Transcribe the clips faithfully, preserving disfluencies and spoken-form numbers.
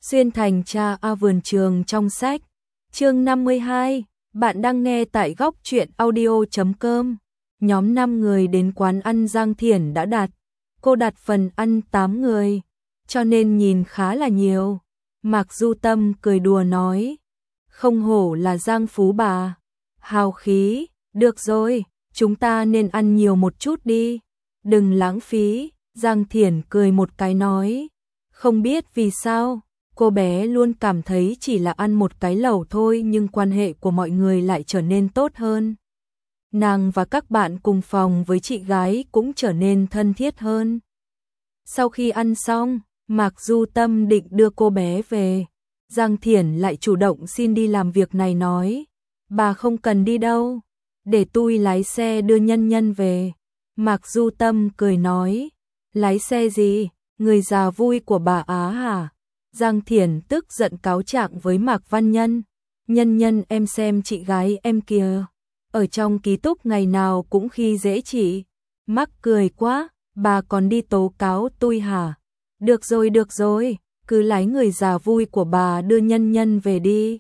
Xuyên thành cha A vườn trường trong sách. Chương năm mươi hai, bạn đang nghe tại góc truyện audio chấm com. Nhóm năm người đến quán ăn Giang Thiển đã đặt. Cô đặt phần ăn tám người, cho nên nhìn khá là nhiều. Mạc Du Tâm cười đùa nói, không hổ là Giang Phú bà. Hào khí, được rồi, chúng ta nên ăn nhiều một chút đi. Đừng lãng phí, Giang Thiển cười một cái nói. Không biết vì sao, cô bé luôn cảm thấy chỉ là ăn một cái lẩu thôi nhưng quan hệ của mọi người lại trở nên tốt hơn. Nàng và các bạn cùng phòng với chị gái cũng trở nên thân thiết hơn. Sau khi ăn xong, Mạc Du Tâm định đưa cô bé về. Giang Thiển lại chủ động xin đi làm việc này nói, bà không cần đi đâu, để tôi lái xe đưa Nhân Nhân về. Mạc Du Tâm cười nói, lái xe gì, người già vui của bà Á hả? Giang Thiển tức giận cáo trạng với Mạc Văn Nhân, Nhân Nhân em xem chị gái em kìa, ở trong ký túc ngày nào cũng khi dễ chị, mắc cười quá, bà còn đi tố cáo tôi hả? Được rồi được rồi, cứ lái người già vui của bà đưa Nhân Nhân về đi.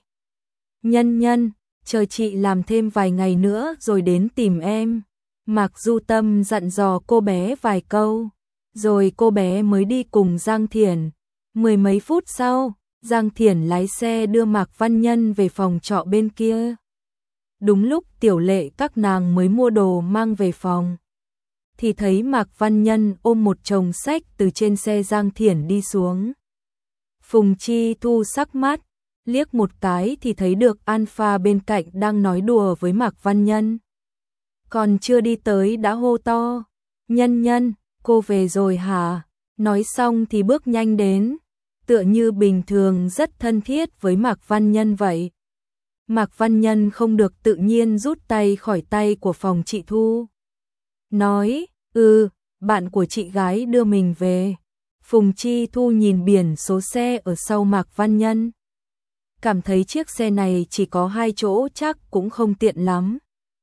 Nhân Nhân, chờ chị làm thêm vài ngày nữa rồi đến tìm em. Mạc Du Tâm dặn dò cô bé vài câu, rồi cô bé mới đi cùng Giang Thiển. Mười mấy phút sau, Giang Thiển lái xe đưa Mạc Văn Nhân về phòng trọ bên kia. Đúng lúc Tiểu Lệ các nàng mới mua đồ mang về phòng, thì thấy Mạc Văn Nhân ôm một chồng sách từ trên xe Giang Thiển đi xuống. Phùng Chi Thu sắc mắt, liếc một cái thì thấy được Alpha bên cạnh đang nói đùa với Mạc Văn Nhân. Còn chưa đi tới đã hô to, Nhân Nhân, cô về rồi hả? Nói xong thì bước nhanh đến, tựa như bình thường rất thân thiết với Mạc Văn Nhân vậy. Mạc Văn Nhân không được tự nhiên rút tay khỏi tay của phòng chị Thu. Nói, ừ, bạn của chị gái đưa mình về. Phùng Chi Thu nhìn biển số xe ở sau Mạc Văn Nhân, cảm thấy chiếc xe này chỉ có hai chỗ chắc cũng không tiện lắm.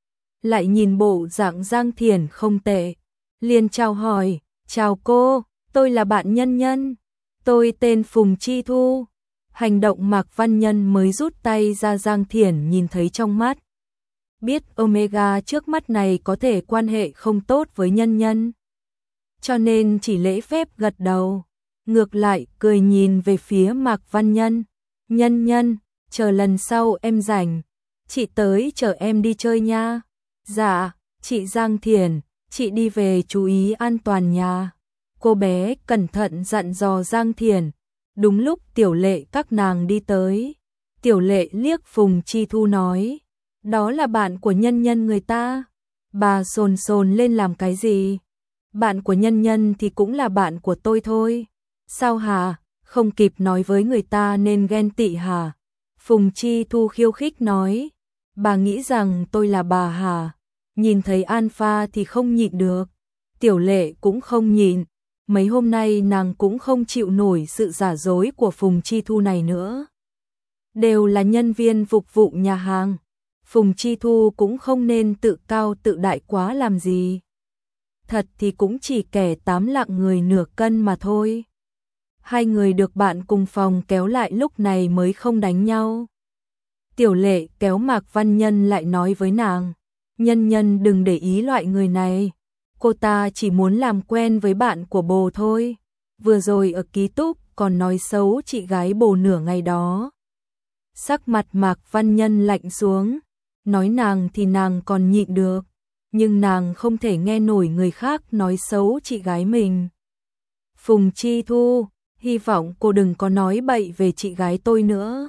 Lại nhìn bộ dạng Giang Thiển không tệ, liền chào hỏi, chào cô, tôi là bạn Nhân Nhân, tôi tên Phùng Chi Thu. Hành động Mạc Văn Nhân mới rút tay ra Giang Thiển nhìn thấy trong mắt. Biết Omega trước mắt này có thể quan hệ không tốt với Nhân Nhân, cho nên chỉ lễ phép gật đầu. Ngược lại cười nhìn về phía Mạc Văn Nhân, Nhân Nhân, chờ lần sau em rảnh, chị tới chở em đi chơi nha. Dạ, chị Giang Thiển, chị đi về chú ý an toàn nha. Cô bé cẩn thận dặn dò Giang Thiển. Đúng lúc Tiểu Lệ các nàng đi tới, Tiểu Lệ liếc Phùng Chi Thu nói, đó là bạn của Nhân Nhân người ta. Bà sồn sồn lên làm cái gì? Bạn của Nhân Nhân thì cũng là bạn của tôi thôi. Sao hả? Không kịp nói với người ta nên ghen tị hả? Phùng Chi Thu khiêu khích nói, bà nghĩ rằng tôi là bà hả? Nhìn thấy Alpha thì không nhịn được. Tiểu Lệ cũng không nhịn. Mấy hôm nay nàng cũng không chịu nổi sự giả dối của Phùng Chi Thu này nữa. Đều là nhân viên phục vụ nhà hàng, Phùng Chi Thu cũng không nên tự cao tự đại quá làm gì. Thật thì cũng chỉ kẻ tám lạng người nửa cân mà thôi. Hai người được bạn cùng phòng kéo lại lúc này mới không đánh nhau. Tiểu Lệ kéo Mạc Văn Nhân lại nói với nàng, Nhân Nhân đừng để ý loại người này. Cô ta chỉ muốn làm quen với bạn của bồ thôi. Vừa rồi ở ký túc còn nói xấu chị gái bồ nửa ngày đó. Sắc mặt Mạc Văn Nhân lạnh xuống. Nói nàng thì nàng còn nhịn được, nhưng nàng không thể nghe nổi người khác nói xấu chị gái mình. Phùng Chi Thu, hy vọng cô đừng có nói bậy về chị gái tôi nữa.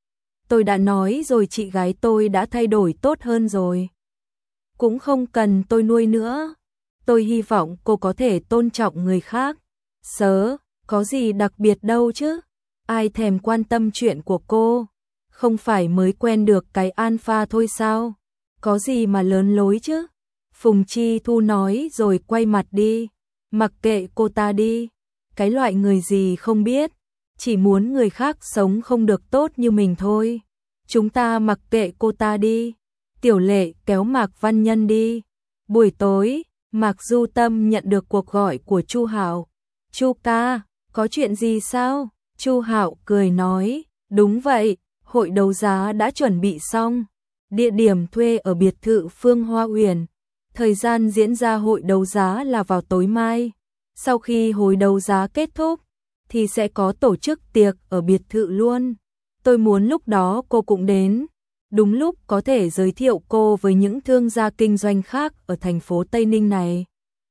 Tôi đã nói rồi, chị gái tôi đã thay đổi tốt hơn rồi. Cũng không cần tôi nuôi nữa. Tôi hy vọng cô có thể tôn trọng người khác. Sớ, có gì đặc biệt đâu chứ. Ai thèm quan tâm chuyện của cô. Không phải mới quen được cái Alpha thôi sao. Có gì mà lớn lối chứ. Phùng Chi Thu nói rồi quay mặt đi. Mặc kệ cô ta đi. Cái loại người gì không biết. Chỉ muốn người khác sống không được tốt như mình thôi. Chúng ta mặc kệ cô ta đi. Tiểu Lệ kéo Mạc Văn Nhân đi. Buổi tối, Mạc Du Tâm nhận được cuộc gọi của Chu Hạo. Chu ca, có chuyện gì sao? Chu Hạo cười nói, đúng vậy, hội đấu giá đã chuẩn bị xong. Địa điểm thuê ở biệt thự Phương Hoa Uyển. Thời gian diễn ra hội đấu giá là vào tối mai. Sau khi hội đấu giá kết thúc, thì sẽ có tổ chức tiệc ở biệt thự luôn. Tôi muốn lúc đó cô cũng đến. Đúng lúc có thể giới thiệu cô với những thương gia kinh doanh khác ở thành phố Tây Ninh này.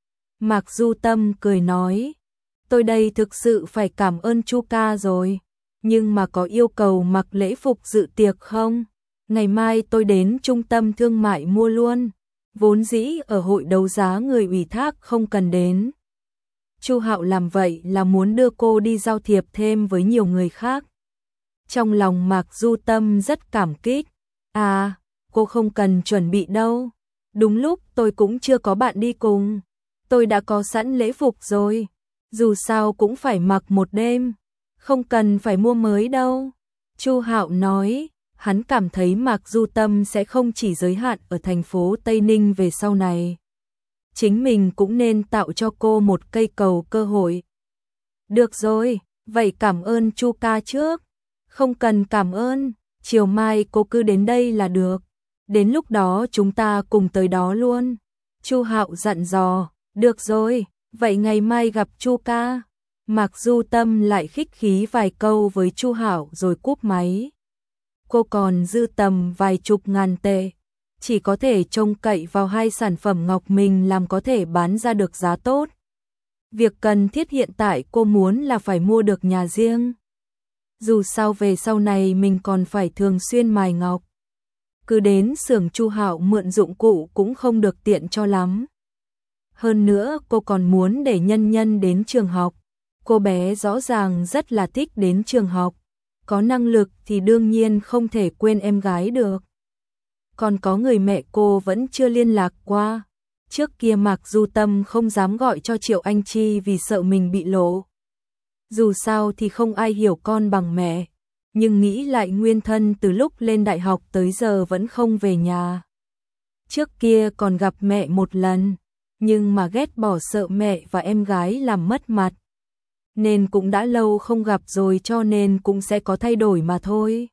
Mạc Du Tâm cười nói, tôi đây thực sự phải cảm ơn Chu ca rồi. Nhưng mà có yêu cầu mặc lễ phục dự tiệc không? Ngày mai tôi đến trung tâm thương mại mua luôn. Vốn dĩ ở hội đấu giá người ủy thác không cần đến. Chu Hạo làm vậy là muốn đưa cô đi giao thiệp thêm với nhiều người khác. Trong lòng Mạc Du Tâm rất cảm kích. À, cô không cần chuẩn bị đâu. Đúng lúc tôi cũng chưa có bạn đi cùng. Tôi đã có sẵn lễ phục rồi. Dù sao cũng phải mặc một đêm. Không cần phải mua mới đâu. Chu Hạo nói, hắn cảm thấy Mạc Du Tâm sẽ không chỉ giới hạn ở thành phố Tây Ninh về sau này. Chính mình cũng nên tạo cho cô một cây cầu cơ hội. Được rồi, vậy cảm ơn Chu ca trước. Không cần cảm ơn, chiều mai cô cứ đến đây là được. Đến lúc đó chúng ta cùng tới đó luôn. Chu Hạo dặn dò, được rồi, vậy ngày mai gặp Chu ca. Mạc Du Tâm lại khích khí vài câu với Chu Hạo rồi cúp máy. Cô còn dư tầm vài chục ngàn tệ, chỉ có thể trông cậy vào hai sản phẩm ngọc mình làm có thể bán ra được giá tốt. Việc cần thiết hiện tại cô muốn là phải mua được nhà riêng. Dù sao về sau này mình còn phải thường xuyên mài ngọc. Cứ đến xưởng Chu Hạo mượn dụng cụ cũng không được tiện cho lắm. Hơn nữa cô còn muốn để Nhân Nhân đến trường học. Cô bé rõ ràng rất là thích đến trường học. Có năng lực thì đương nhiên không thể quên em gái được. Còn có người mẹ cô vẫn chưa liên lạc qua. Trước kia Mạc Du Tâm không dám gọi cho Triệu Anh Chi vì sợ mình bị lộ. Dù sao thì không ai hiểu con bằng mẹ. Nhưng nghĩ lại nguyên thân từ lúc lên đại học tới giờ vẫn không về nhà. Trước kia còn gặp mẹ một lần. Nhưng mà ghét bỏ sợ mẹ và em gái làm mất mặt. Nên cũng đã lâu không gặp rồi cho nên cũng sẽ có thay đổi mà thôi.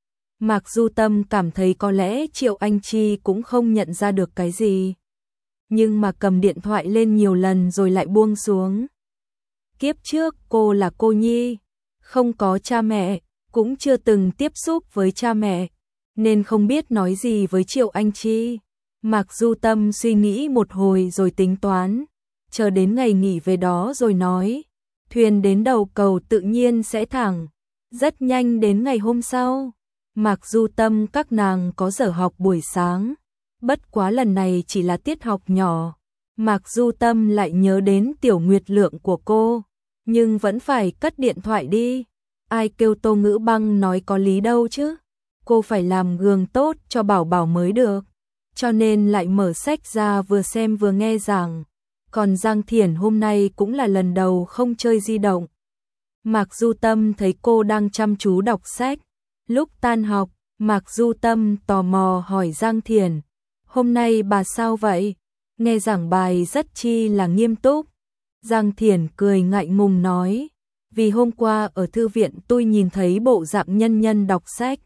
Mạc Du Tâm cảm thấy có lẽ Triệu Anh Chi cũng không nhận ra được cái gì. Nhưng mà cầm điện thoại lên nhiều lần rồi lại buông xuống. Kiếp trước cô là cô nhi, không có cha mẹ, cũng chưa từng tiếp xúc với cha mẹ, nên không biết nói gì với Triệu Anh Chi. Mạc Du Tâm suy nghĩ một hồi rồi tính toán, chờ đến ngày nghỉ về đó rồi nói. Thuyền đến đầu cầu tự nhiên sẽ thẳng. Rất nhanh đến ngày hôm sau, Mạc Du Tâm các nàng có giờ học buổi sáng. Bất quá lần này chỉ là tiết học nhỏ. Mạc Du Tâm lại nhớ đến Tiểu Nguyệt Lượng của cô, nhưng vẫn phải cất điện thoại đi. Ai kêu Tô Ngữ Băng nói có lý đâu chứ. Cô phải làm gương tốt cho Bảo Bảo mới được. Cho nên lại mở sách ra vừa xem vừa nghe giảng. Còn Giang Thiển hôm nay cũng là lần đầu không chơi di động. Mạc Du Tâm thấy cô đang chăm chú đọc sách. Lúc tan học, Mạc Du Tâm tò mò hỏi Giang Thiển, hôm nay bà sao vậy? Nghe giảng bài rất chi là nghiêm túc. Giang Thiển cười ngại ngùng nói, vì hôm qua ở thư viện tôi nhìn thấy bộ dạng Nhân Nhân đọc sách.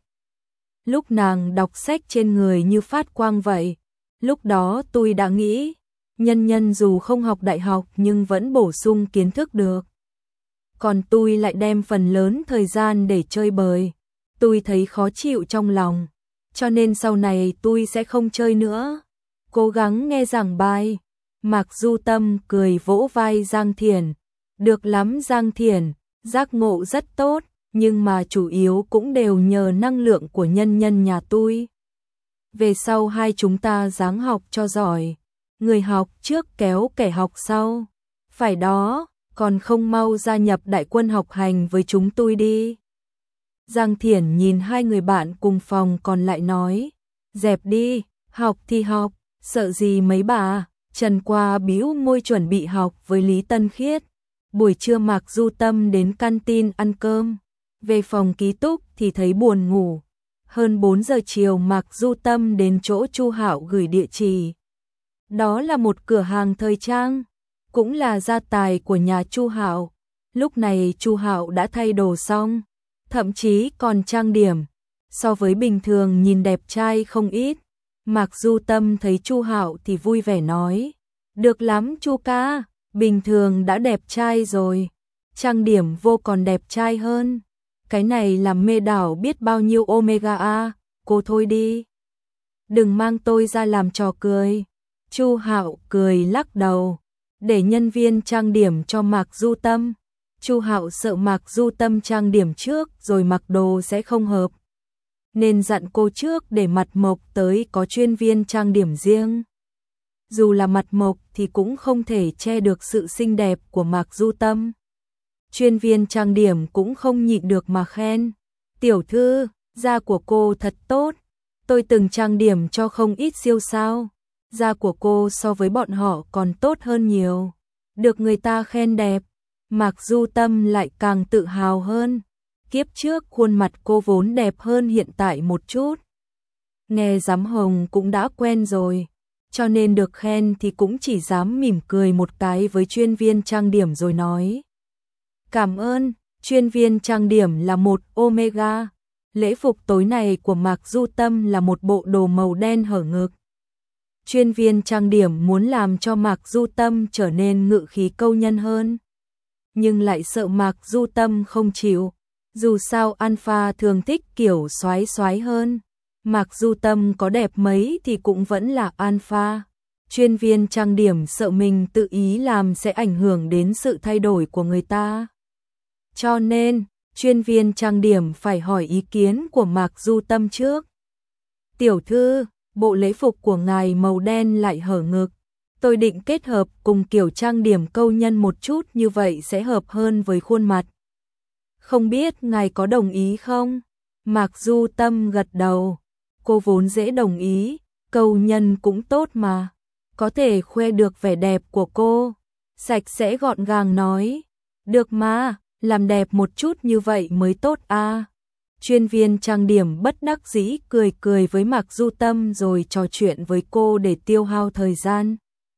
Lúc nàng đọc sách trên người như phát quang vậy. Lúc đó tôi đã nghĩ, Nhân Nhân dù không học đại học nhưng vẫn bổ sung kiến thức được. Còn tôi lại đem phần lớn thời gian để chơi bời. Tôi thấy khó chịu trong lòng, cho nên sau này tôi sẽ không chơi nữa. Cố gắng nghe giảng bài. Mạc Du Tâm cười vỗ vai Giang Thiển. Được lắm Giang Thiển, giác ngộ rất tốt, nhưng mà chủ yếu cũng đều nhờ năng lượng của Nhân Nhân nhà tôi. Về sau hai chúng ta ráng học cho giỏi. Người học trước kéo kẻ học sau. Phải đó, còn không mau gia nhập đại quân học hành với chúng tôi đi. Giang Thiển nhìn hai người bạn cùng phòng còn lại nói, dẹp đi, học thì học, sợ gì mấy bà. Trần Qua bĩu môi chuẩn bị học với Lý Tân Khiết. Buổi trưa Mạc Du Tâm đến canteen ăn cơm. Về phòng ký túc thì thấy buồn ngủ. Hơn bốn giờ chiều Mạc Du Tâm đến chỗ Chu Hạo gửi địa chỉ. Đó là một cửa hàng thời trang, cũng là gia tài của nhà Chu Hạo. Lúc này Chu Hạo đã thay đồ xong, thậm chí còn trang điểm, so với bình thường nhìn đẹp trai không ít. Mạc Du Tâm thấy Chu Hạo thì vui vẻ nói, được lắm Chu ca, bình thường đã đẹp trai rồi, trang điểm vô còn đẹp trai hơn. Cái này làm mê đảo biết bao nhiêu omega a, cô thôi đi. Đừng mang tôi ra làm trò cười. Chu Hạo cười lắc đầu, để nhân viên trang điểm cho Mạc Du Tâm. Chu Hạo sợ Mạc Du Tâm trang điểm trước rồi mặc đồ sẽ không hợp, nên dặn cô trước để mặt mộc tới có chuyên viên trang điểm riêng. Dù là mặt mộc thì cũng không thể che được sự xinh đẹp của Mạc Du Tâm. Chuyên viên trang điểm cũng không nhịn được mà khen, tiểu thư, da của cô thật tốt, tôi từng trang điểm cho không ít siêu sao, da của cô so với bọn họ còn tốt hơn nhiều. Được người ta khen đẹp, Mạc Du Tâm lại càng tự hào hơn. Kiếp trước khuôn mặt cô vốn đẹp hơn hiện tại một chút. Nghe giám hồng cũng đã quen rồi, cho nên được khen thì cũng chỉ dám mỉm cười một cái với chuyên viên trang điểm rồi nói, cảm ơn. Chuyên viên trang điểm là một omega. Lễ phục tối này của Mạc Du Tâm là một bộ đồ màu đen hở ngực. Chuyên viên trang điểm muốn làm cho Mạc Du Tâm trở nên ngự khí câu nhân hơn, nhưng lại sợ Mạc Du Tâm không chịu. Dù sao Alpha thường thích kiểu xoái xoái hơn. Mạc Du Tâm có đẹp mấy thì cũng vẫn là Alpha. Chuyên viên trang điểm sợ mình tự ý làm sẽ ảnh hưởng đến sự thay đổi của người ta. Cho nên, chuyên viên trang điểm phải hỏi ý kiến của Mạc Du Tâm trước. Tiểu thư, bộ lễ phục của ngài màu đen lại hở ngực. Tôi định kết hợp cùng kiểu trang điểm câu nhân một chút, như vậy sẽ hợp hơn với khuôn mặt. Không biết ngài có đồng ý không? Mạc Du Tâm gật đầu. Cô vốn dễ đồng ý, câu nhân cũng tốt mà. Có thể khoe được vẻ đẹp của cô. Sạch sẽ gọn gàng nói, được mà, làm đẹp một chút như vậy mới tốt à. Chuyên viên trang điểm bất đắc dĩ cười cười với Mạc Du Tâm rồi trò chuyện với cô để tiêu hao thời gian.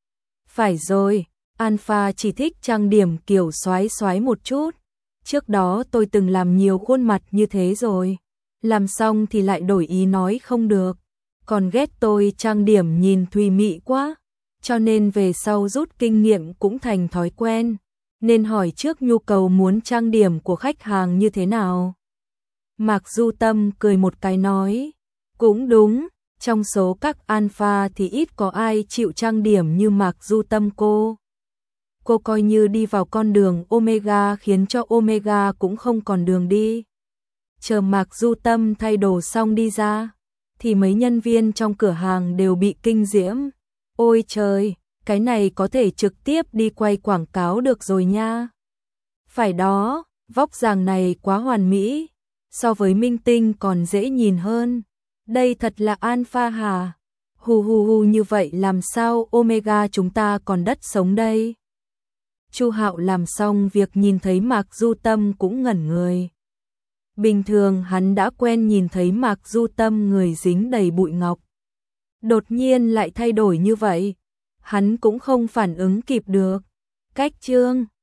Phải rồi, Alpha chỉ thích trang điểm kiểu xoái xoái một chút. Trước đó tôi từng làm nhiều khuôn mặt như thế rồi. Làm xong thì lại đổi ý nói không được. Còn ghét tôi trang điểm nhìn thùy mị quá. Cho nên về sau rút kinh nghiệm cũng thành thói quen. Nên hỏi trước nhu cầu muốn trang điểm của khách hàng như thế nào. Mạc Du Tâm cười một cái nói, cũng đúng, trong số các alpha thì ít có ai chịu trang điểm như Mạc Du Tâm cô. Cô coi như đi vào con đường omega khiến cho omega cũng không còn đường đi. Chờ Mạc Du Tâm thay đồ xong đi ra, thì mấy nhân viên trong cửa hàng đều bị kinh diễm. Ôi trời, cái này có thể trực tiếp đi quay quảng cáo được rồi nha. Phải đó, vóc dáng này quá hoàn mỹ, so với minh tinh còn dễ nhìn hơn. Đây thật là alpha hả? Hù hù hù, như vậy làm sao omega chúng ta còn đất sống đây? Chu Hạo làm xong việc nhìn thấy Mạc Du Tâm cũng ngẩn người. Bình thường hắn đã quen nhìn thấy Mạc Du Tâm người dính đầy bụi ngọc. Đột nhiên lại thay đổi như vậy, hắn cũng không phản ứng kịp được. Cách trương,